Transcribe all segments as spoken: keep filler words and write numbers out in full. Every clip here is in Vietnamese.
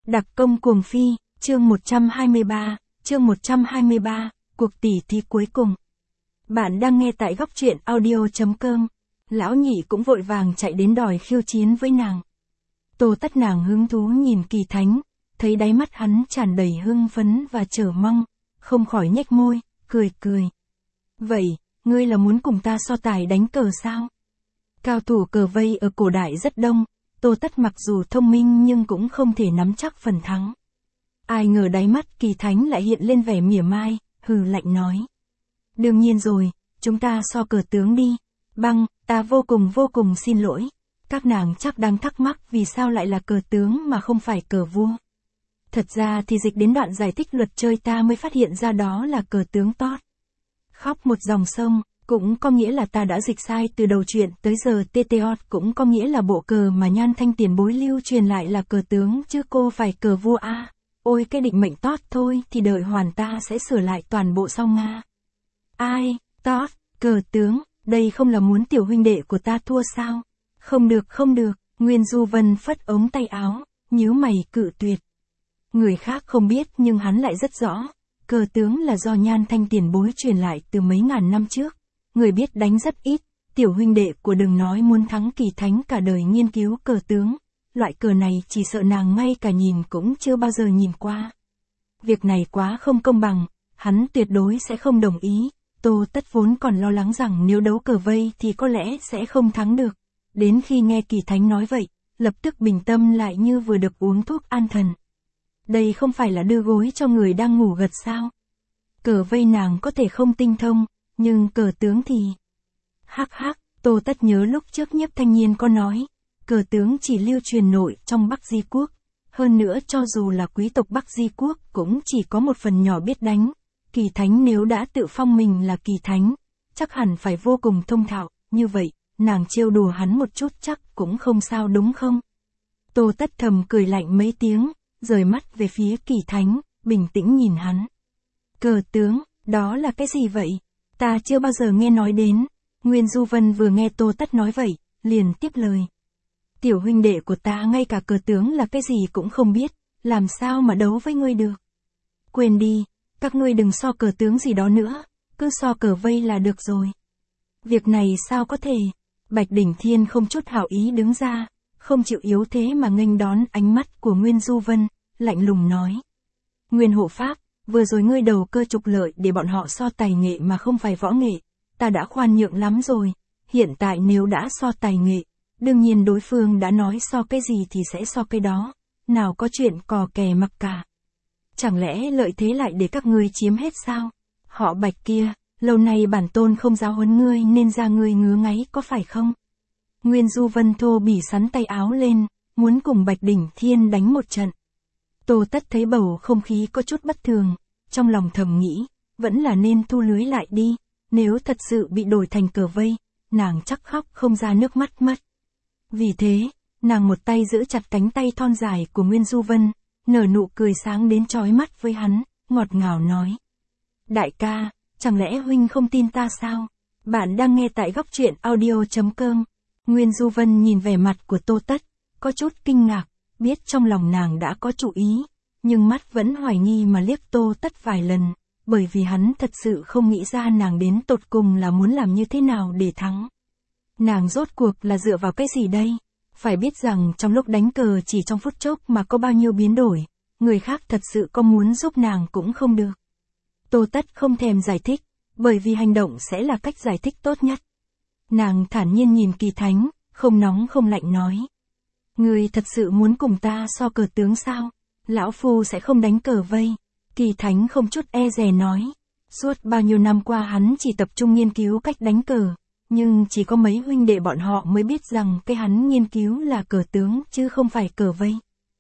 Đặc công cuồng phi, chương một trăm hai mươi ba, chương một trăm hai mươi ba, cuộc tỉ thí cuối cùng. Bạn đang nghe tại góc truyện audio chấm com. Lão nhị cũng vội vàng chạy đến đòi khiêu chiến với nàng. Tô Tất nàng hứng thú nhìn Kỳ Thánh, thấy đáy mắt hắn tràn đầy hưng phấn và chờ mong, không khỏi nhếch môi, cười cười. Vậy, ngươi là muốn cùng ta so tài đánh cờ sao? Cao thủ cờ vây ở cổ đại rất đông, Tô Tất mặc dù thông minh nhưng cũng không thể nắm chắc phần thắng. Ai ngờ đáy mắt Kỳ Thánh lại hiện lên vẻ mỉa mai, hừ lạnh nói. Đương nhiên rồi, chúng ta so cờ tướng đi. Băng, ta vô cùng vô cùng xin lỗi. Các nàng chắc đang thắc mắc vì sao lại là cờ tướng mà không phải cờ vua. Thật ra thì dịch đến đoạn giải thích luật chơi ta mới phát hiện ra đó là cờ tướng tót. Khóc một dòng sông, cũng có nghĩa là ta đã dịch sai từ đầu chuyện tới giờ. Teteot cũng có nghĩa là bộ cờ mà Nhan Thanh tiền bối lưu truyền lại là cờ tướng chứ cô phải cờ vua à. Ôi cái định mệnh tót thôi thì đợi hoàn ta sẽ sửa lại toàn bộ sau Nga. Ai, tót, cờ tướng, đây không là muốn tiểu huynh đệ của ta thua sao? Không được không được, Nguyên Du Vân phất ống tay áo, nhíu mày cự tuyệt. Người khác không biết nhưng hắn lại rất rõ. Cờ tướng là do Nhan Thanh tiền bối truyền lại từ mấy ngàn năm trước. Người biết đánh rất ít, tiểu huynh đệ của đừng nói muốn thắng Kỳ Thánh cả đời nghiên cứu cờ tướng. Loại cờ này chỉ sợ nàng ngay cả nhìn cũng chưa bao giờ nhìn qua. Việc này quá không công bằng, hắn tuyệt đối sẽ không đồng ý. Tô Tất vốn còn lo lắng rằng nếu đấu cờ vây thì có lẽ sẽ không thắng được. Đến khi nghe Kỳ Thánh nói vậy, lập tức bình tâm lại như vừa được uống thuốc an thần. Đây không phải là đưa gối cho người đang ngủ gật sao? Cờ vây nàng có thể không tinh thông, nhưng cờ tướng thì... Hắc hắc, Tô Tất nhớ lúc trước Nhiếp Thanh Nhiên có nói, cờ tướng chỉ lưu truyền nội trong Bắc Di Quốc. Hơn nữa cho dù là quý tộc Bắc Di Quốc cũng chỉ có một phần nhỏ biết đánh. Kỳ Thánh nếu đã tự phong mình là Kỳ Thánh, chắc hẳn phải vô cùng thông thạo, như vậy, nàng trêu đùa hắn một chút chắc cũng không sao đúng không? Tô Tất thầm cười lạnh mấy tiếng, rời mắt về phía Kỳ Thánh, bình tĩnh nhìn hắn. Cờ tướng, đó là cái gì vậy? Ta chưa bao giờ nghe nói đến. Nguyên Du Vân vừa nghe Tô Tất nói vậy, liền tiếp lời. Tiểu huynh đệ của ta ngay cả cờ tướng là cái gì cũng không biết, làm sao mà đấu với ngươi được? Quên đi, các ngươi đừng so cờ tướng gì đó nữa, cứ so cờ vây là được rồi. Việc này sao có thể? Bạch Đỉnh Thiên không chút hảo ý đứng ra, không chịu yếu thế mà nghênh đón ánh mắt của Nguyên Du Vân, lạnh lùng nói. Nguyên hộ pháp, vừa rồi ngươi đầu cơ trục lợi để bọn họ so tài nghệ mà không phải võ nghệ, ta đã khoan nhượng lắm rồi, hiện tại nếu đã so tài nghệ, đương nhiên đối phương đã nói so cái gì thì sẽ so cái đó, nào có chuyện cò kè mặc cả. Chẳng lẽ lợi thế lại để các ngươi chiếm hết sao? Họ Bạch kia, lâu nay bản tôn không giáo huấn ngươi nên ra ngươi ngứa ngáy có phải không? Nguyên Du Vân thô bỉ sắn tay áo lên, muốn cùng Bạch Đỉnh Thiên đánh một trận. Tô Tất thấy bầu không khí có chút bất thường, trong lòng thầm nghĩ, vẫn là nên thu lưới lại đi, nếu thật sự bị đổi thành cờ vây, nàng chắc khóc không ra nước mắt mất. Vì thế, nàng một tay giữ chặt cánh tay thon dài của Nguyên Du Vân, nở nụ cười sáng đến chói mắt với hắn, ngọt ngào nói. Đại ca, chẳng lẽ huynh không tin ta sao? Bạn đang nghe tại góc truyện audio chấm com. Nguyên Du Vân nhìn vẻ mặt của Tô Tất, có chút kinh ngạc, biết trong lòng nàng đã có chủ ý, nhưng mắt vẫn hoài nghi mà liếc Tô Tất vài lần, bởi vì hắn thật sự không nghĩ ra nàng đến tột cùng là muốn làm như thế nào để thắng. Nàng rốt cuộc là dựa vào cái gì đây? Phải biết rằng trong lúc đánh cờ chỉ trong phút chốc mà có bao nhiêu biến đổi, người khác thật sự có muốn giúp nàng cũng không được. Tô Tất không thèm giải thích, bởi vì hành động sẽ là cách giải thích tốt nhất. Nàng thản nhiên nhìn Kỳ Thánh, không nóng không lạnh nói. Ngươi thật sự muốn cùng ta so cờ tướng sao? Lão Phu sẽ không đánh cờ vây. Kỳ Thánh không chút e dè nói. Suốt bao nhiêu năm qua hắn chỉ tập trung nghiên cứu cách đánh cờ, nhưng chỉ có mấy huynh đệ bọn họ mới biết rằng cái hắn nghiên cứu là cờ tướng chứ không phải cờ vây.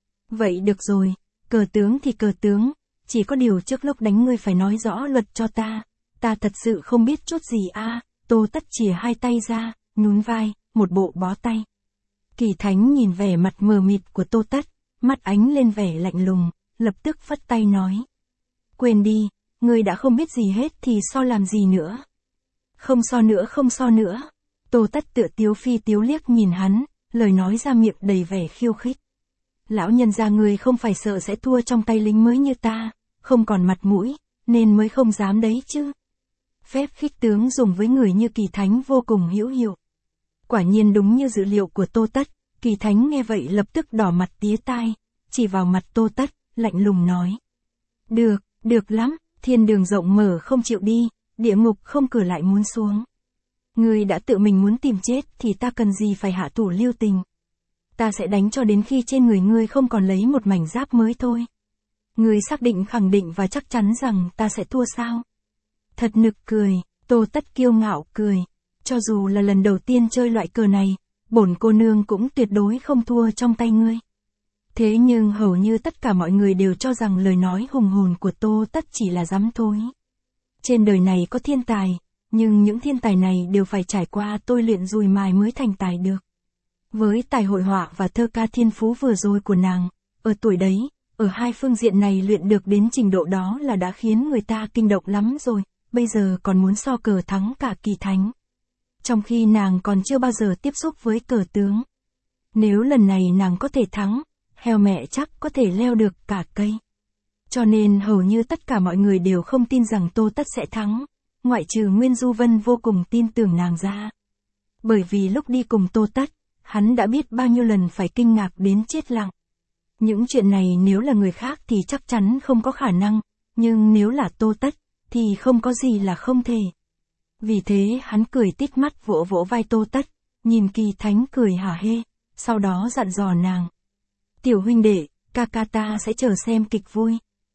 Vậy được rồi, cờ tướng thì cờ tướng, chỉ có điều trước lúc đánh ngươi phải nói rõ luật cho ta, ta thật sự không biết chút gì a. À. Tô Tất chìa hai tay ra, nhún vai, một bộ bó tay. Kỳ Thánh nhìn vẻ mặt mờ mịt của Tô Tất, mắt ánh lên vẻ lạnh lùng, lập tức phất tay nói. Quên đi, ngươi đã không biết gì hết thì so làm gì nữa. Không so nữa không so nữa. Tô Tất tựa tiếu phi tiếu liếc nhìn hắn, lời nói ra miệng đầy vẻ khiêu khích. lão nhân gia ngươi không phải sợ sẽ thua trong tay lính mới như ta, không còn mặt mũi, nên mới không dám đấy chứ. Phép khích tướng dùng với người như Kỳ Thánh vô cùng hữu hiệu. Quả nhiên đúng như dự liệu của Tô Tất, Kỳ Thánh nghe vậy lập tức đỏ mặt tía tai, chỉ vào mặt Tô Tất, lạnh lùng nói. Được, được lắm, thiên đường rộng mở không chịu đi, địa ngục không cửa lại muốn xuống. Ngươi đã tự mình muốn tìm chết thì ta cần gì phải hạ thủ lưu tình. Ta sẽ đánh cho đến khi trên người ngươi không còn lấy một mảnh giáp mới thôi. Ngươi xác định khẳng định và chắc chắn rằng ta sẽ thua sao? Thật nực cười, Tô Tất kiêu ngạo cười. Cho dù là lần đầu tiên chơi loại cờ này, bổn cô nương cũng tuyệt đối không thua trong tay ngươi. Thế nhưng hầu như tất cả mọi người đều cho rằng lời nói hùng hồn của Tô Tất chỉ là dám thối. Trên đời này có thiên tài, nhưng những thiên tài này đều phải trải qua tôi luyện dùi mài mới thành tài được. Với tài hội họa và thơ ca thiên phú vừa rồi của nàng, ở tuổi đấy, ở hai phương diện này luyện được đến trình độ đó là đã khiến người ta kinh động lắm rồi, bây giờ còn muốn so cờ thắng cả Kỳ Thánh. Trong khi nàng còn chưa bao giờ tiếp xúc với cờ tướng. Nếu lần này nàng có thể thắng, heo mẹ chắc có thể leo được cả cây. Cho nên hầu như tất cả mọi người đều không tin rằng Tô Tất sẽ thắng, ngoại trừ Nguyên Du Vân vô cùng tin tưởng nàng ra. Bởi vì lúc đi cùng Tô Tất, hắn đã biết bao nhiêu lần phải kinh ngạc đến chết lặng. Những chuyện này nếu là người khác thì chắc chắn không có khả năng, nhưng nếu là Tô Tất, thì không có gì là không thể. Vì thế hắn cười tít mắt vỗ vỗ vai Tô Tất, nhìn Kỳ Thánh cười hả hê, sau đó dặn dò nàng. Tiểu huynh đệ, ca ca ta sẽ chờ xem kịch vui.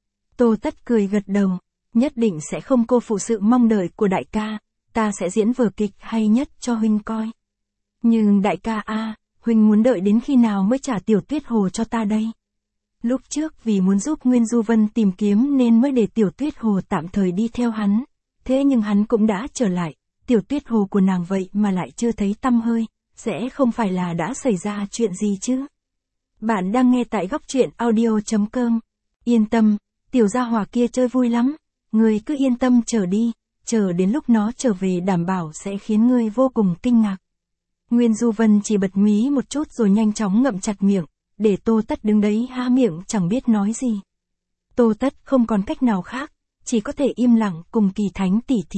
Tô Tất cười gật đầu, nhất định sẽ không cô phụ sự mong đợi của đại ca, ta sẽ diễn vở kịch hay nhất cho huynh coi. Nhưng đại ca a, huynh muốn đợi đến khi nào mới trả Tiểu Tuyết Hồ cho ta đây? Lúc trước vì muốn giúp Nguyên Du Vân tìm kiếm nên mới để Tiểu Tuyết Hồ tạm thời đi theo hắn, thế nhưng hắn cũng đã trở lại, Tiểu Tuyết Hồ của nàng vậy mà lại chưa thấy tăm hơi, sẽ không phải là đã xảy ra chuyện gì chứ? Bạn đang nghe tại góc truyện audio chấm com. Yên tâm, tiểu gia hỏa kia chơi vui lắm, ngươi cứ yên tâm chờ đi, chờ đến lúc nó trở về đảm bảo sẽ khiến ngươi vô cùng kinh ngạc. Nguyên Du Vân chỉ bật mí một chút rồi nhanh chóng ngậm chặt miệng, để Tô Tất đứng đấy há miệng chẳng biết nói gì. Tô Tất không còn cách nào khác, chỉ có thể im lặng cùng Kỳ Thánh tỉ thí.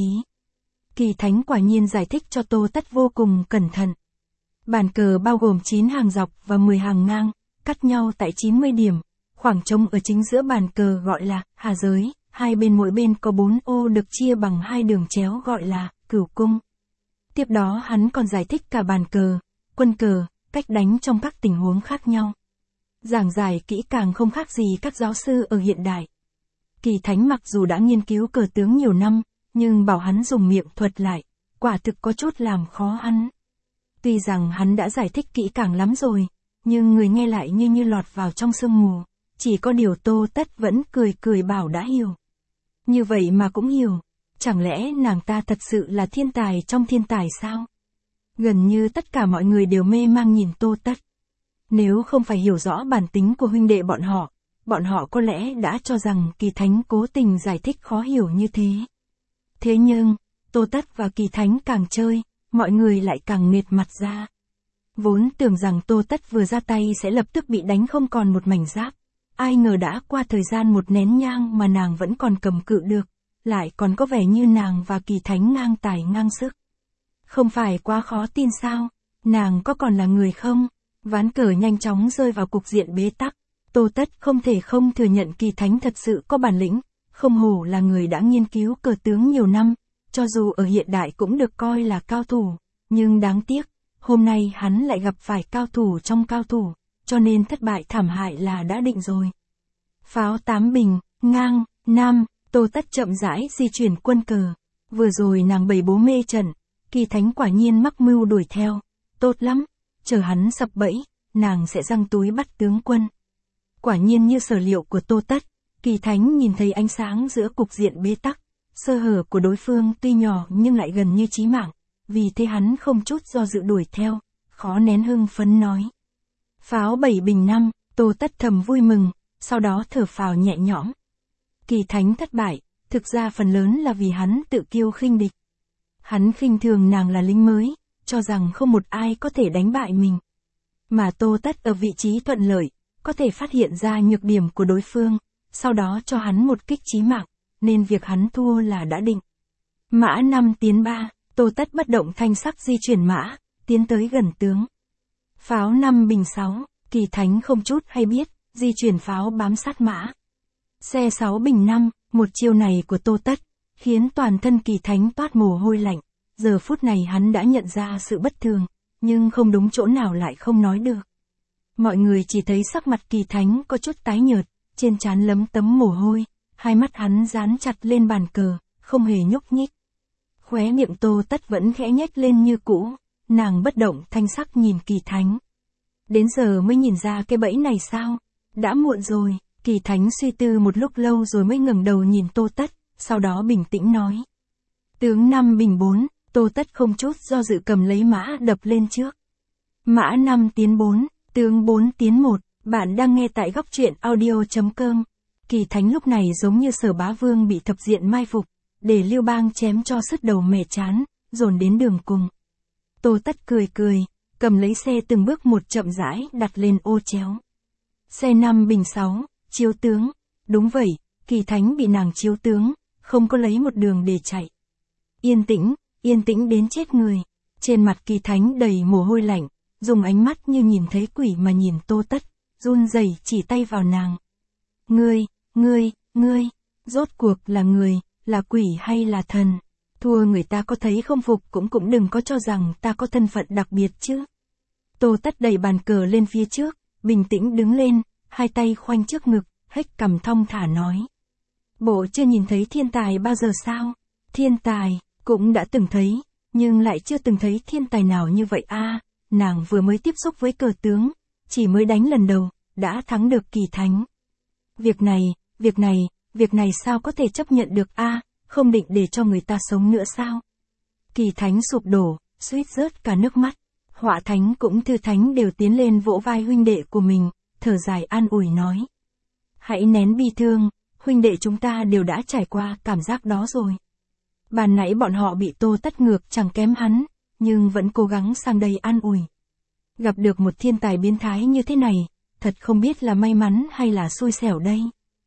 Kỳ Thánh quả nhiên giải thích cho Tô Tất vô cùng cẩn thận. Bàn cờ bao gồm chín hàng dọc và mười hàng ngang, cắt nhau tại chín mươi điểm, khoảng trống ở chính giữa bàn cờ gọi là hà giới, hai bên mỗi bên có bốn ô được chia bằng hai đường chéo gọi là cửu cung. Tiếp đó hắn còn giải thích cả bàn cờ, quân cờ, cách đánh trong các tình huống khác nhau. Giảng giải kỹ càng không khác gì các giáo sư ở hiện đại. Kỳ Thánh mặc dù đã nghiên cứu cờ tướng nhiều năm, nhưng bảo hắn dùng miệng thuật lại, quả thực có chút làm khó hắn. Tuy rằng hắn đã giải thích kỹ càng lắm rồi, nhưng người nghe lại như như lọt vào trong sương mù, chỉ có điều Tô Tất vẫn cười cười bảo đã hiểu. Như vậy mà cũng hiểu, chẳng lẽ nàng ta thật sự là thiên tài trong thiên tài sao? Gần như tất cả mọi người đều mê mang nhìn Tô Tất. Nếu không phải hiểu rõ bản tính của huynh đệ bọn họ, bọn họ có lẽ đã cho rằng Kỳ Thánh cố tình giải thích khó hiểu như thế. Thế nhưng, Tô Tất và Kỳ Thánh càng chơi, mọi người lại càng nghệt mặt ra. Vốn tưởng rằng Tô Tất vừa ra tay sẽ lập tức bị đánh không còn một mảnh giáp. Ai ngờ đã qua thời gian một nén nhang mà nàng vẫn còn cầm cự được, lại còn có vẻ như nàng và Kỳ Thánh ngang tài ngang sức. Không phải quá khó tin sao, nàng có còn là người không? Ván cờ nhanh chóng rơi vào cục diện bế tắc. Tô Tất không thể không thừa nhận Kỳ Thánh thật sự có bản lĩnh, không hổ là người đã nghiên cứu cờ tướng nhiều năm, cho dù ở hiện đại cũng được coi là cao thủ, nhưng đáng tiếc, hôm nay hắn lại gặp phải cao thủ trong cao thủ, cho nên thất bại thảm hại là đã định rồi. Pháo tám bình, ngang, nam, Tô Tất chậm rãi di chuyển quân cờ. Vừa rồi nàng bày bố mê trận, Kỳ Thánh quả nhiên mắc mưu đuổi theo, tốt lắm, chờ hắn sập bẫy, nàng sẽ giăng túi bắt tướng quân. Quả nhiên như sở liệu của Tô Tất, Kỳ Thánh nhìn thấy ánh sáng giữa cục diện bế tắc, sơ hở của đối phương tuy nhỏ nhưng lại gần như chí mạng, vì thế hắn không chút do dự đuổi theo, khó nén hưng phấn nói. Pháo bảy bình năm, Tô Tất thầm vui mừng, sau đó thở phào nhẹ nhõm. Kỳ Thánh thất bại, thực ra phần lớn là vì hắn tự kiêu khinh địch. Hắn khinh thường nàng là lính mới, cho rằng không một ai có thể đánh bại mình. Mà Tô Tất ở vị trí thuận lợi, có thể phát hiện ra nhược điểm của đối phương, sau đó cho hắn một kích chí mạng, nên việc hắn thua là đã định. Mã năm tiến ba, Tô Tất bất động thanh sắc di chuyển mã, tiến tới gần tướng. Pháo năm bình sáu, Kỳ Thánh không chút hay biết, di chuyển pháo bám sát mã. Xe sáu bình năm, một chiêu này của Tô Tất, khiến toàn thân Kỳ Thánh toát mồ hôi lạnh. Giờ phút này hắn đã nhận ra sự bất thường, nhưng không đúng chỗ nào lại không nói được. Mọi người chỉ thấy sắc mặt Kỳ Thánh có chút tái nhợt, trên trán lấm tấm mồ hôi, hai mắt hắn dán chặt lên bàn cờ, không hề nhúc nhích. Khóe miệng Tô Tất vẫn khẽ nhếch lên như cũ, nàng bất động thanh sắc nhìn Kỳ Thánh. Đến giờ mới nhìn ra cái bẫy này sao? Đã muộn rồi, Kỳ Thánh suy tư một lúc lâu rồi mới ngẩng đầu nhìn Tô Tất, sau đó bình tĩnh nói. Tướng năm bình bốn, Tô Tất không chút do dự cầm lấy mã đập lên trước. Mã năm tiến bốn, tướng bốn tiến một, bạn đang nghe tại góc truyện audio.com. Kỳ Thánh lúc này giống như Sở Bá Vương bị thập diện mai phục, để Lưu Bang chém cho sứt đầu mẻ chán, dồn đến đường cùng. Tô Tất cười cười, cầm lấy xe từng bước một chậm rãi đặt lên ô chéo. Xe năm bình sáu, chiếu tướng. Đúng vậy, Kỳ Thánh bị nàng chiếu tướng, không có lấy một đường để chạy. Yên tĩnh, yên tĩnh đến chết người. Trên mặt Kỳ Thánh đầy mồ hôi lạnh, dùng ánh mắt như nhìn thấy quỷ mà nhìn Tô Tất, run rẩy chỉ tay vào nàng. Ngươi, ngươi, ngươi, rốt cuộc là người, là quỷ hay là thần? Thua người ta có thấy không phục cũng cũng đừng có cho rằng ta có thân phận đặc biệt chứ. Tô Tất đẩy bàn cờ lên phía trước, bình tĩnh đứng lên, hai tay khoanh trước ngực, hếch cằm thong thả nói. Bộ chưa nhìn thấy thiên tài bao giờ sao? Thiên tài, cũng đã từng thấy, nhưng lại chưa từng thấy thiên tài nào như vậy a. À, nàng vừa mới tiếp xúc với cờ tướng, chỉ mới đánh lần đầu, đã thắng được Kỳ Thánh. Việc này, việc này, việc này sao có thể chấp nhận được a, à, không định để cho người ta sống nữa sao? Kỳ Thánh sụp đổ, suýt rớt cả nước mắt. Họa Thánh cũng Thư Thánh đều tiến lên vỗ vai huynh đệ của mình, thở dài an ủi nói. Hãy nén bi thương, huynh đệ chúng ta đều đã trải qua cảm giác đó rồi. Ban nãy bọn họ bị Tô Tất ngược chẳng kém hắn, nhưng vẫn cố gắng sang đây an ủi. Gặp được một thiên tài biến thái như thế này, thật không biết là may mắn hay là xui xẻo đây.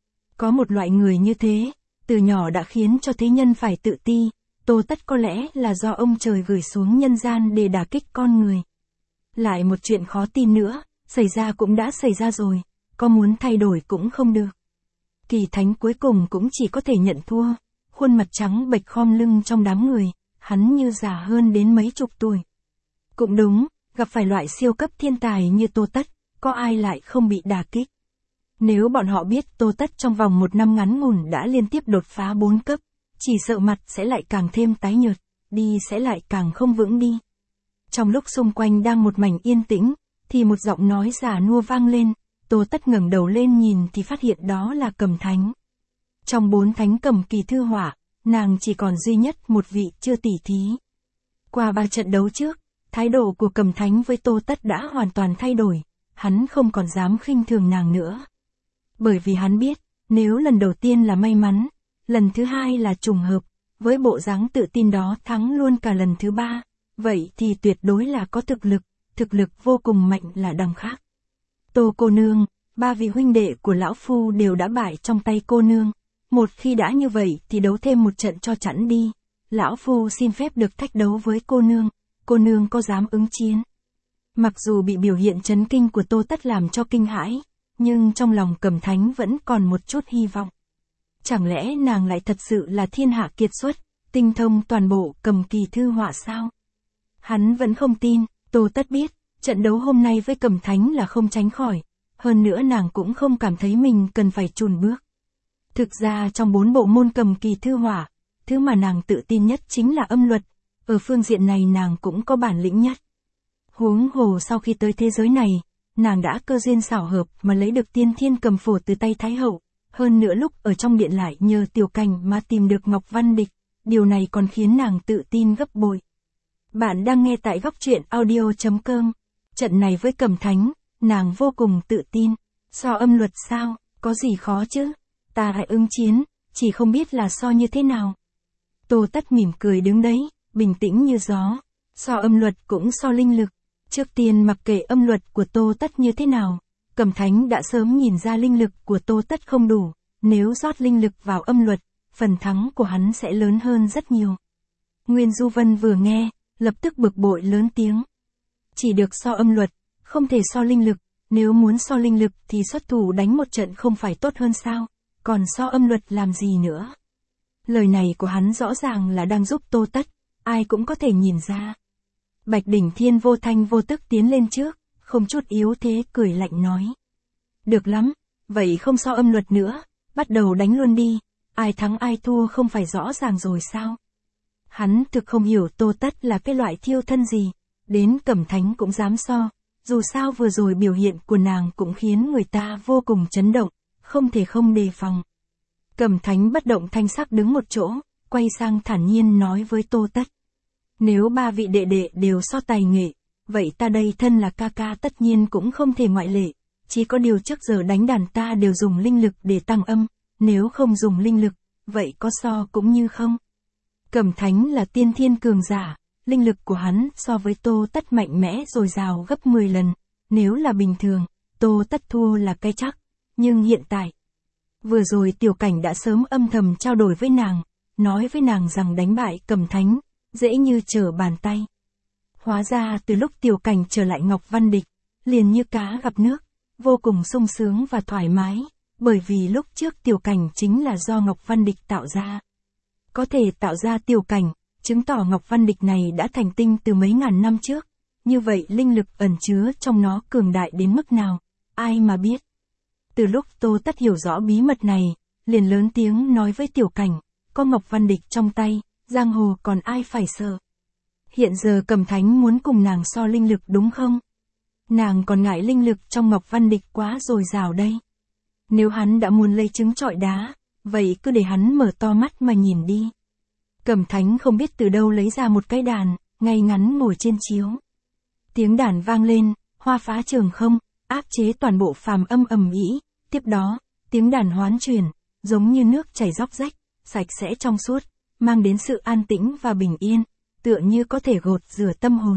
Có một loại người như thế, từ nhỏ đã khiến cho thế nhân phải tự ti, Tô Tất có lẽ là do ông trời gửi xuống nhân gian để đả kích con người. Lại một chuyện khó tin nữa, xảy ra cũng đã xảy ra rồi, có muốn thay đổi cũng không được. Kỳ Thánh cuối cùng cũng chỉ có thể nhận thua, khuôn mặt trắng bệch khom lưng trong đám người, hắn như già hơn đến mấy chục tuổi. Cũng đúng, gặp phải loại siêu cấp thiên tài như Tô Tất, có ai lại không bị đả kích. Nếu bọn họ biết Tô Tất trong vòng một năm ngắn ngủn đã liên tiếp đột phá bốn cấp, chỉ sợ mặt sẽ lại càng thêm tái nhợt, đi sẽ lại càng không vững đi. Trong lúc xung quanh đang một mảnh yên tĩnh, thì một giọng nói già nua vang lên, Tô Tất ngẩng đầu lên nhìn thì phát hiện đó là Cầm Thánh. Trong bốn thánh cầm kỳ thư họa, nàng chỉ còn duy nhất một vị chưa tỉ thí. Qua ba trận đấu trước, thái độ của Cầm Thánh với Tô Tất đã hoàn toàn thay đổi, hắn không còn dám khinh thường nàng nữa. Bởi vì hắn biết, nếu lần đầu tiên là may mắn, lần thứ hai là trùng hợp, với bộ dáng tự tin đó thắng luôn cả lần thứ ba, vậy thì tuyệt đối là có thực lực, thực lực vô cùng mạnh là đằng khác. Tô cô nương, ba vị huynh đệ của lão phu đều đã bại trong tay cô nương, một khi đã như vậy thì đấu thêm một trận cho chẵn đi, lão phu xin phép được thách đấu với cô nương, cô nương có dám ứng chiến? Mặc dù bị biểu hiện chấn kinh của Tô Tất làm cho kinh hãi, nhưng trong lòng Cầm Thánh vẫn còn một chút hy vọng. Chẳng lẽ nàng lại thật sự là thiên hạ kiệt xuất, tinh thông toàn bộ cầm kỳ thư họa sao? Hắn vẫn không tin, Tô Tất biết, trận đấu hôm nay với Cầm Thánh là không tránh khỏi, hơn nữa nàng cũng không cảm thấy mình cần phải chùn bước. Thực ra trong bốn bộ môn cầm kỳ thư họa, thứ mà nàng tự tin nhất chính là âm luật, ở phương diện này nàng cũng có bản lĩnh nhất. Huống hồ sau khi tới thế giới này, nàng đã cơ duyên xảo hợp mà lấy được tiên thiên cầm phổ từ tay Thái Hậu, hơn nữa lúc ở trong điện lại nhờ Tiểu Cảnh mà tìm được Ngọc Văn Địch, điều này còn khiến nàng tự tin gấp bội. Bạn đang nghe tại góc truyện audio.com, trận này với Cầm Thánh, nàng vô cùng tự tin, so âm luật sao, có gì khó chứ, ta hãy ứng chiến, chỉ không biết là so như thế nào. Tô Tất mỉm cười đứng đấy, bình tĩnh như gió, so âm luật cũng so linh lực. Trước tiên mặc kệ âm luật của Tô Tất như thế nào, Cẩm Thánh đã sớm nhìn ra linh lực của Tô Tất không đủ, nếu rót linh lực vào âm luật, phần thắng của hắn sẽ lớn hơn rất nhiều. Nguyên Du Vân vừa nghe, lập tức bực bội lớn tiếng. Chỉ được so âm luật, không thể so linh lực, nếu muốn so linh lực thì xuất thủ đánh một trận không phải tốt hơn sao, còn so âm luật làm gì nữa. Lời này của hắn rõ ràng là đang giúp Tô Tất, ai cũng có thể nhìn ra. Bạch Đỉnh Thiên vô thanh vô tức tiến lên trước, không chút yếu thế cười lạnh nói. Được lắm, vậy không so âm luật nữa, bắt đầu đánh luôn đi, ai thắng ai thua không phải rõ ràng rồi sao. Hắn thực không hiểu Tô Tất là cái loại thiêu thân gì, đến Cẩm Thánh cũng dám so, dù sao vừa rồi biểu hiện của nàng cũng khiến người ta vô cùng chấn động, không thể không đề phòng. Cẩm Thánh bất động thanh sắc đứng một chỗ, quay sang thản nhiên nói với Tô Tất. Nếu ba vị đệ đệ đều so tài nghệ, vậy ta đây thân là ca ca tất nhiên cũng không thể ngoại lệ, chỉ có điều trước giờ đánh đàn ta đều dùng linh lực để tăng âm, nếu không dùng linh lực, vậy có so cũng như không. Cẩm Thánh là tiên thiên cường giả, linh lực của hắn so với Tô Tất mạnh mẽ dồi dào gấp mười lần, nếu là bình thường, Tô Tất thua là cái chắc, nhưng hiện tại, vừa rồi Tiểu Cảnh đã sớm âm thầm trao đổi với nàng, nói với nàng rằng đánh bại Cẩm Thánh, dễ như trở bàn tay. Hóa ra từ lúc Tiểu Cảnh trở lại Ngọc Văn Địch, liền như cá gặp nước, vô cùng sung sướng và thoải mái, bởi vì lúc trước Tiểu Cảnh chính là do Ngọc Văn Địch tạo ra. Có thể tạo ra Tiểu Cảnh, chứng tỏ Ngọc Văn Địch này đã thành tinh từ mấy ngàn năm trước, như vậy linh lực ẩn chứa trong nó cường đại đến mức nào, ai mà biết. Từ lúc Tô Tất hiểu rõ bí mật này, liền lớn tiếng nói với Tiểu Cảnh, có Ngọc Văn Địch trong tay, giang hồ còn ai phải sợ. Hiện giờ Cẩm Thánh muốn cùng nàng so linh lực đúng không? Nàng còn ngại linh lực trong Ngọc Văn Địch quá dồi dào đây. Nếu hắn đã muốn lấy trứng trọi đá, vậy cứ để hắn mở to mắt mà nhìn đi. Cẩm Thánh không biết từ đâu lấy ra một cái đàn, ngay ngắn ngồi trên chiếu. Tiếng đàn vang lên, hoa phá trường không, áp chế toàn bộ phàm âm ầm ĩ. Tiếp đó, tiếng đàn hoán chuyển, giống như nước chảy róc rách, sạch sẽ trong suốt, mang đến sự an tĩnh và bình yên, tựa như có thể gột rửa tâm hồn.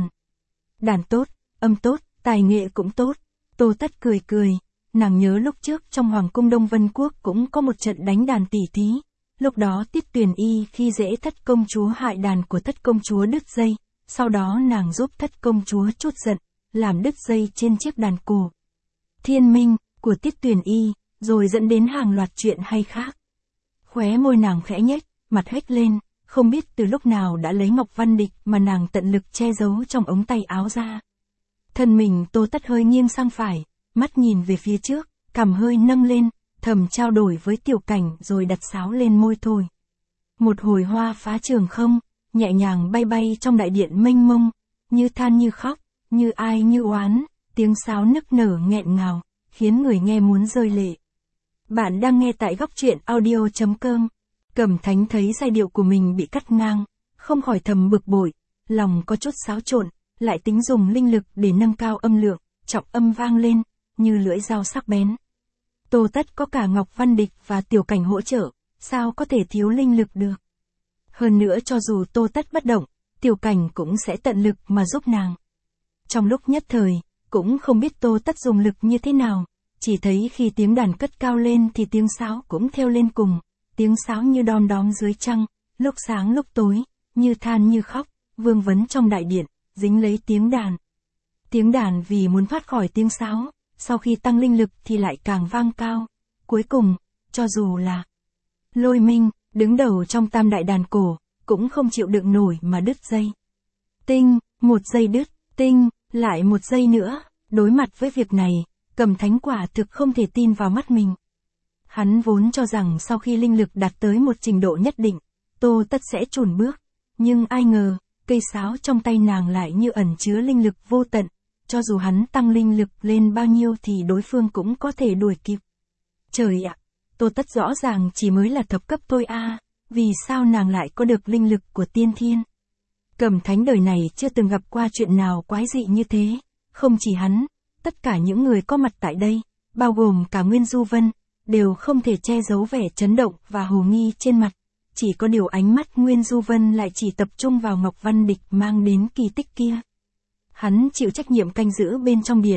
Đàn tốt, âm tốt, tài nghệ cũng tốt. Tô Tất cười cười, nàng nhớ lúc trước trong Hoàng cung Đông Vân Quốc cũng có một trận đánh đàn tỉ thí. Lúc đó Tiết Tuyền Y khi dễ Thất công chúa hại đàn của Thất công chúa đứt dây, sau đó nàng giúp Thất công chúa trút giận, làm đứt dây trên chiếc đàn cổ. Thiên minh của Tiết Tuyền Y, rồi dẫn đến hàng loạt chuyện hay khác. Khóe môi nàng khẽ nhếch, mặt hếch lên, không biết từ lúc nào đã lấy Ngọc Văn Địch mà nàng tận lực che giấu trong ống tay áo ra. Thân mình Tô Tất hơi nghiêng sang phải, mắt nhìn về phía trước, cằm hơi nâng lên, thầm trao đổi với Tiểu Cảnh rồi đặt sáo lên môi thôi. Một hồi hoa phá trường không, nhẹ nhàng bay bay trong đại điện mênh mông, như than như khóc, như ai như oán, tiếng sáo nức nở nghẹn ngào, khiến người nghe muốn rơi lệ. Bạn đang nghe tại góc truyện audio chấm com. Cẩm Thánh thấy giai điệu của mình bị cắt ngang, không khỏi thầm bực bội, lòng có chút xáo trộn, lại tính dùng linh lực để nâng cao âm lượng, trọng âm vang lên, như lưỡi dao sắc bén. Tô Tất có cả Ngọc Văn Địch và Tiểu Cảnh hỗ trợ, sao có thể thiếu linh lực được. Hơn nữa cho dù Tô Tất bất động, Tiểu Cảnh cũng sẽ tận lực mà giúp nàng. Trong lúc nhất thời, cũng không biết Tô Tất dùng lực như thế nào, chỉ thấy khi tiếng đàn cất cao lên thì tiếng sáo cũng theo lên cùng, tiếng sáo như đom đóm dưới trăng, lúc sáng lúc tối, như than như khóc, vương vấn trong đại điện, dính lấy tiếng đàn. Tiếng đàn vì muốn thoát khỏi tiếng sáo, sau khi tăng linh lực thì lại càng vang cao. Cuối cùng, cho dù là Lôi Minh, đứng đầu trong tam đại đàn cổ, cũng không chịu đựng nổi mà đứt dây. Tinh, một giây đứt, tinh, lại một giây nữa. Đối mặt với việc này, Cẩm Thánh quả thực không thể tin vào mắt mình. Hắn vốn cho rằng sau khi linh lực đạt tới một trình độ nhất định, Tô Tất sẽ chùn bước. Nhưng ai ngờ, cây sáo trong tay nàng lại như ẩn chứa linh lực vô tận. Cho dù hắn tăng linh lực lên bao nhiêu thì đối phương cũng có thể đuổi kịp. Trời ạ, Tô Tất rõ ràng chỉ mới là thập cấp thôi a, à, vì sao nàng lại có được linh lực của tiên thiên? Cẩm Thánh đời này chưa từng gặp qua chuyện nào quái dị như thế, không chỉ hắn, tất cả những người có mặt tại đây, bao gồm cả Nguyên Du Vân, đều không thể che giấu vẻ chấn động và hồ nghi trên mặt. Chỉ có điều ánh mắt Nguyên Du Vân lại chỉ tập trung vào Ngọc Văn Địch mang đến kỳ tích kia. Hắn chịu trách nhiệm canh giữ bên trong điện,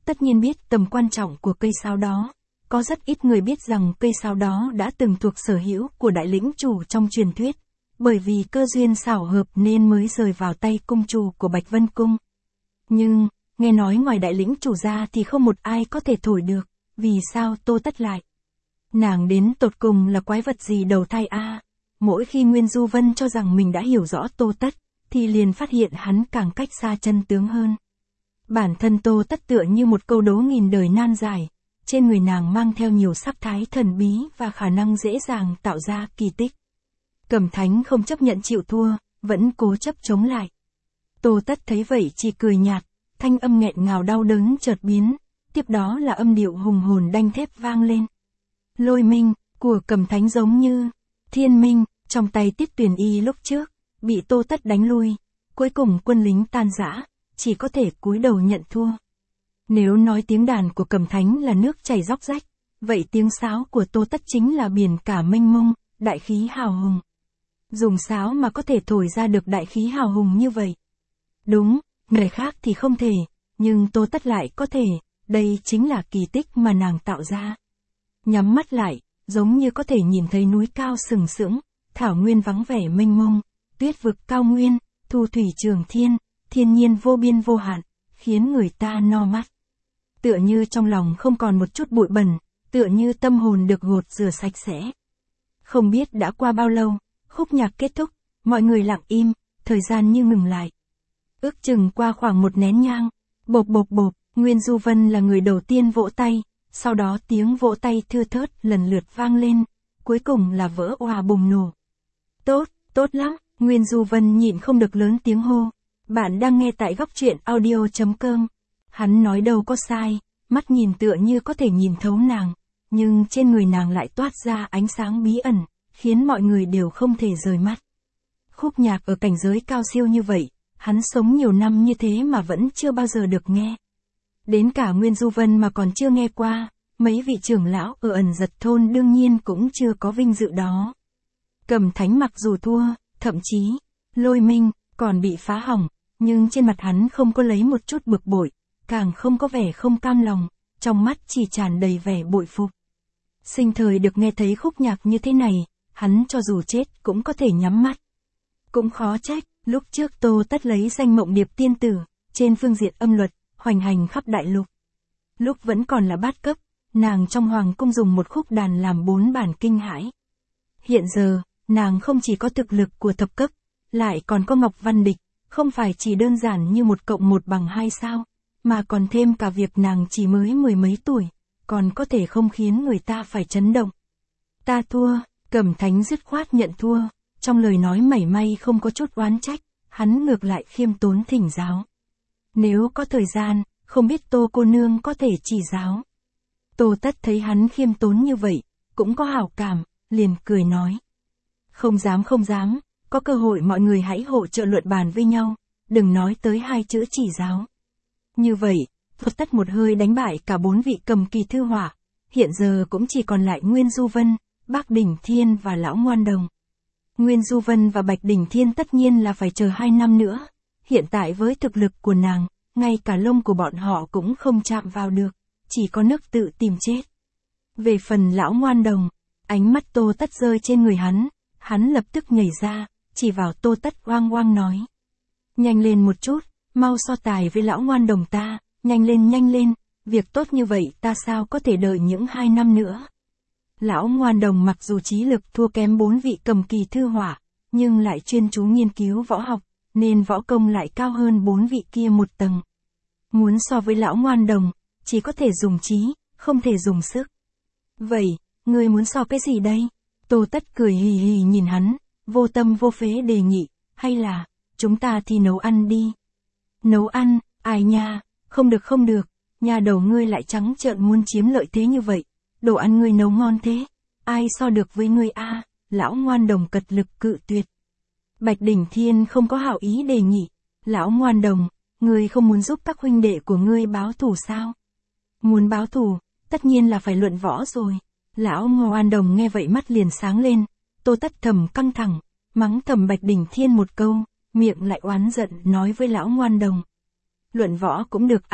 tất nhiên biết tầm quan trọng của cây sáo đó. Có rất ít người biết rằng cây sáo đó đã từng thuộc sở hữu của đại lĩnh chủ trong truyền thuyết, bởi vì cơ duyên xảo hợp nên mới rời vào tay cung chủ của Bạch Vân Cung. Nhưng, nghe nói ngoài đại lĩnh chủ ra thì không một ai có thể thổi được, vì sao Tô Tất lại? Nàng đến tột cùng là quái vật gì đầu thai a? À? Mỗi khi Nguyên Du Vân cho rằng mình đã hiểu rõ Tô Tất, thì liền phát hiện hắn càng cách xa chân tướng hơn. Bản thân Tô Tất tựa như một câu đố nghìn đời nan giải, trên người nàng mang theo nhiều sắc thái thần bí và khả năng dễ dàng tạo ra kỳ tích. Cẩm Thánh không chấp nhận chịu thua, vẫn cố chấp chống lại. Tô Tất thấy vậy chỉ cười nhạt, thanh âm nghẹn ngào đau đớn chợt biến, tiếp đó là âm điệu hùng hồn đanh thép vang lên. Lôi minh của Cẩm Thánh giống như thiên minh, trong tay Tiết Tuyền Y lúc trước, bị Tô Tất đánh lui, cuối cùng quân lính tan rã, chỉ có thể cúi đầu nhận thua. Nếu nói tiếng đàn của Cẩm Thánh là nước chảy róc rách, vậy tiếng sáo của Tô Tất chính là biển cả mênh mông, đại khí hào hùng. Dùng sáo mà có thể thổi ra được đại khí hào hùng như vậy. Đúng, người khác thì không thể, nhưng Tô Tất lại có thể, đây chính là kỳ tích mà nàng tạo ra. Nhắm mắt lại, giống như có thể nhìn thấy núi cao sừng sững, thảo nguyên vắng vẻ mênh mông, tuyết vực cao nguyên, thu thủy trường thiên, thiên nhiên vô biên vô hạn, khiến người ta no mắt. Tựa như trong lòng không còn một chút bụi bẩn, tựa như tâm hồn được gột rửa sạch sẽ. Không biết đã qua bao lâu, khúc nhạc kết thúc, mọi người lặng im, thời gian như ngừng lại. Ước chừng qua khoảng một nén nhang, bộp bộp bộp, Nguyên Du Vân là người đầu tiên vỗ tay, sau đó tiếng vỗ tay thưa thớt lần lượt vang lên, cuối cùng là vỡ òa bùng nổ. Tốt, tốt lắm, Nguyên Du Vân nhịn không được lớn tiếng hô. Bạn đang nghe tại góc truyện audio chấm com. Hắn nói đâu có sai, mắt nhìn tựa như có thể nhìn thấu nàng, nhưng trên người nàng lại toát ra ánh sáng bí ẩn, khiến mọi người đều không thể rời mắt. Khúc nhạc ở cảnh giới cao siêu như vậy, hắn sống nhiều năm như thế mà vẫn chưa bao giờ được nghe. Đến cả Nguyên Du Vân mà còn chưa nghe qua, mấy vị trưởng lão ở ẩn giật thôn đương nhiên cũng chưa có vinh dự đó. Cẩm Thánh mặc dù thua, thậm chí, Lôi minh, còn bị phá hỏng, nhưng trên mặt hắn không có lấy một chút bực bội, càng không có vẻ không cam lòng, trong mắt chỉ tràn đầy vẻ bội phục. Sinh thời được nghe thấy khúc nhạc như thế này, hắn cho dù chết cũng có thể nhắm mắt. Cũng khó trách, lúc trước Tô Tất lấy danh Mộng Điệp tiên tử, trên phương diện âm luật, hoành hành khắp đại lục. Lúc vẫn còn là bát cấp, nàng trong hoàng cung dùng một khúc đàn làm bốn bản kinh hãi. Hiện giờ, nàng không chỉ có thực lực của thập cấp, lại còn có Ngọc Văn Địch, không phải chỉ đơn giản như một cộng một bằng hai sao, mà còn thêm cả việc nàng chỉ mới mười mấy tuổi, còn có thể không khiến người ta phải chấn động. Ta thua, Cẩm Thánh dứt khoát nhận thua, trong lời nói mảy may không có chút oán trách, hắn ngược lại khiêm tốn thỉnh giáo. Nếu có thời gian, không biết Tô cô nương có thể chỉ giáo. Tô Tất thấy hắn khiêm tốn như vậy, cũng có hảo cảm, liền cười nói. Không dám không dám, có cơ hội mọi người hãy hỗ trợ luận bàn với nhau, đừng nói tới hai chữ chỉ giáo. Như vậy, Tô Tất một hơi đánh bại cả bốn vị cầm kỳ thư họa, hiện giờ cũng chỉ còn lại Nguyên Du Vân, Bác Đỉnh Thiên và Lão Ngoan Đồng. Nguyên Du Vân và Bạch Đỉnh Thiên tất nhiên là phải chờ hai năm nữa, hiện tại với thực lực của nàng, ngay cả lông của bọn họ cũng không chạm vào được, chỉ có nước tự tìm chết. Về phần Lão Ngoan Đồng, ánh mắt Tô Tất rơi trên người hắn, hắn lập tức nhảy ra, chỉ vào Tô Tất oang oang nói. Nhanh lên một chút, mau so tài với Lão Ngoan Đồng ta, nhanh lên nhanh lên, việc tốt như vậy ta sao có thể đợi những hai năm nữa. Lão Ngoan Đồng mặc dù trí lực thua kém bốn vị cầm kỳ thư họa, nhưng lại chuyên chú nghiên cứu võ học, nên võ công lại cao hơn bốn vị kia một tầng. Muốn so với Lão Ngoan Đồng, chỉ có thể dùng trí, không thể dùng sức. Vậy, ngươi muốn so cái gì đây? Tô Tất cười hì hì nhìn hắn, vô tâm vô phế đề nghị, hay là, chúng ta thi nấu ăn đi. Nấu ăn, ai nha, không được không được, nhà đầu ngươi lại trắng trợn muốn chiếm lợi thế như vậy, đồ ăn ngươi nấu ngon thế, ai so được với ngươi a? À, Lão Ngoan Đồng cật lực cự tuyệt. Bạch Đỉnh Thiên không có hảo ý đề nghị, Lão Ngoan Đồng, ngươi không muốn giúp các huynh đệ của ngươi báo thù sao? Muốn báo thù, tất nhiên là phải luận võ rồi. Lão Ngoan Đồng nghe vậy mắt liền sáng lên, Tô Tất thầm căng thẳng, mắng thầm Bạch Đỉnh Thiên một câu, miệng lại oán giận nói với Lão Ngoan Đồng. Luận võ cũng được a, à,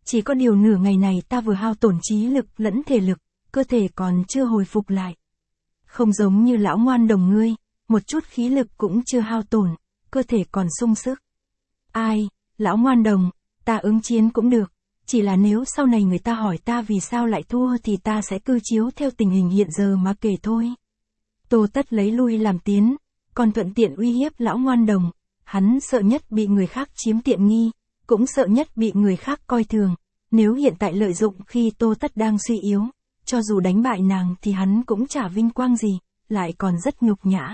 chỉ có điều nửa ngày này ta vừa hao tổn trí lực lẫn thể lực, cơ thể còn chưa hồi phục lại. Không giống như lão ngoan đồng ngươi, một chút khí lực cũng chưa hao tổn, cơ thể còn sung sức. Ai, lão ngoan đồng, ta ứng chiến cũng được, chỉ là nếu sau này người ta hỏi ta vì sao lại thua thì ta sẽ cư chiếu theo tình hình hiện giờ mà kể thôi. Tô Tất lấy lui làm tiến, còn thuận tiện uy hiếp lão ngoan đồng, hắn sợ nhất bị người khác chiếm tiện nghi, cũng sợ nhất bị người khác coi thường, nếu hiện tại lợi dụng khi Tô Tất đang suy yếu, cho dù đánh bại nàng thì hắn cũng chả vinh quang gì, lại còn rất nhục nhã.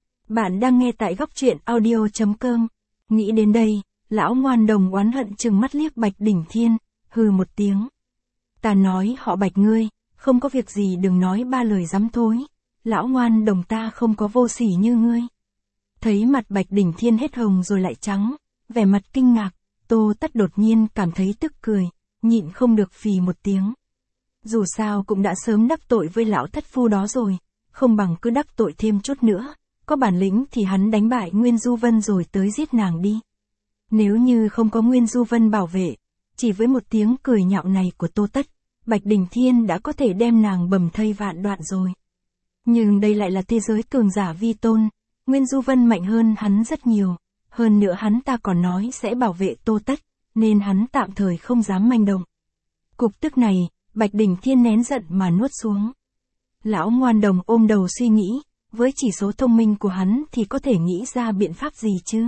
Bạn đang nghe tại góc truyện audio chấm com. Nghĩ đến đây, lão ngoan đồng oán hận trừng mắt liếc Bạch Đỉnh Thiên, hừ một tiếng. Ta nói họ Bạch ngươi, không có việc gì đừng nói ba lời dám thối, lão ngoan đồng ta không có vô sỉ như ngươi. Thấy mặt Bạch Đỉnh Thiên hết hồng rồi lại trắng, vẻ mặt kinh ngạc, Tô Tất đột nhiên cảm thấy tức cười, nhịn không được phì một tiếng. Dù sao cũng đã sớm đắc tội với lão thất phu đó rồi, không bằng cứ đắc tội thêm chút nữa, có bản lĩnh thì hắn đánh bại Nguyên Du Vân rồi tới giết nàng đi. Nếu như không có Nguyên Du Vân bảo vệ, chỉ với một tiếng cười nhạo này của Tô Tất, Bạch Đỉnh Thiên đã có thể đem nàng bầm thây vạn đoạn rồi. Nhưng đây lại là thế giới cường giả vi tôn, Nguyên Du Vân mạnh hơn hắn rất nhiều, hơn nữa hắn ta còn nói sẽ bảo vệ Tô Tất, nên hắn tạm thời không dám manh động. Cục tức này, Bạch Đỉnh Thiên nén giận mà nuốt xuống. Lão ngoan đồng ôm đầu suy nghĩ, với chỉ số thông minh của hắn thì có thể nghĩ ra biện pháp gì chứ?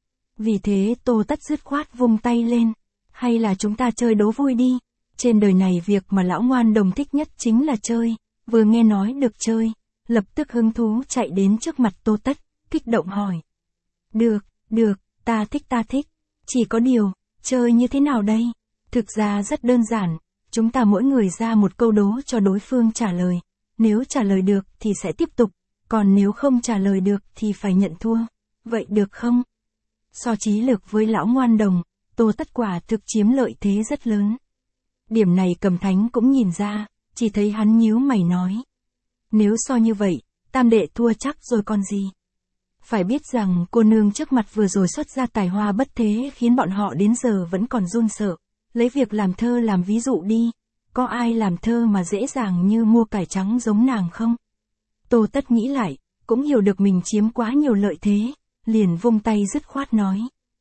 Vì thế Tô Tất dứt khoát vung tay lên, hay là chúng ta chơi đố vui đi, trên đời này việc mà lão ngoan đồng thích nhất chính là chơi, vừa nghe nói được chơi, lập tức hứng thú chạy đến trước mặt Tô Tất, kích động hỏi. Được, được, ta thích ta thích, chỉ có điều, chơi như thế nào đây? Thực ra rất đơn giản, chúng ta mỗi người ra một câu đố cho đối phương trả lời, nếu trả lời được thì sẽ tiếp tục, còn nếu không trả lời được thì phải nhận thua, vậy được không? So trí lực với lão ngoan đồng, Tô Tất quả thực chiếm lợi thế rất lớn. Điểm này Cầm Thánh cũng nhìn ra, chỉ thấy hắn nhíu mày nói. Nếu so như vậy, tam đệ thua chắc rồi còn gì. Phải biết rằng cô nương trước mặt vừa rồi xuất ra tài hoa bất thế khiến bọn họ đến giờ vẫn còn run sợ. Lấy việc làm thơ làm ví dụ đi, có ai làm thơ mà dễ dàng như mua cải trắng giống nàng không? Tô Tất nghĩ lại, cũng hiểu được mình chiếm quá nhiều lợi thế, liền vung tay dứt khoát nói.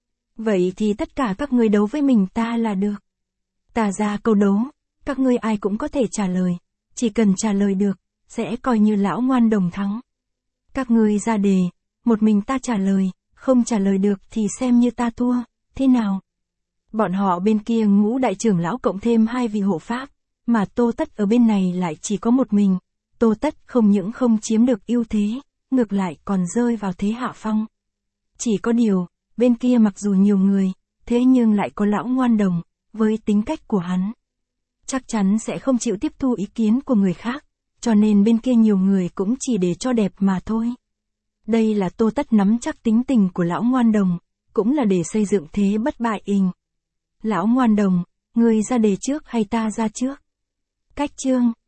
Vậy thì tất cả các ngươi đấu với mình ta là được. Ta ra câu đấu, các ngươi ai cũng có thể trả lời, chỉ cần trả lời được, sẽ coi như lão ngoan đồng thắng. Các ngươi ra đề, một mình ta trả lời, không trả lời được thì xem như ta thua, thế nào? Bọn họ bên kia ngũ đại trưởng lão cộng thêm hai vị hộ pháp, mà Tô Tất ở bên này lại chỉ có một mình. Tô Tất không những không chiếm được ưu thế, ngược lại còn rơi vào thế hạ phong. Chỉ có điều, bên kia mặc dù nhiều người, thế nhưng lại có lão ngoan đồng, với tính cách của hắn. Chắc chắn sẽ không chịu tiếp thu ý kiến của người khác, cho nên bên kia nhiều người cũng chỉ để cho đẹp mà thôi. Đây là Tô Tất nắm chắc tính tình của lão ngoan đồng, cũng là để xây dựng thế bất bại ình. Lão ngoan đồng, người ra đề trước hay ta ra trước? Cách chương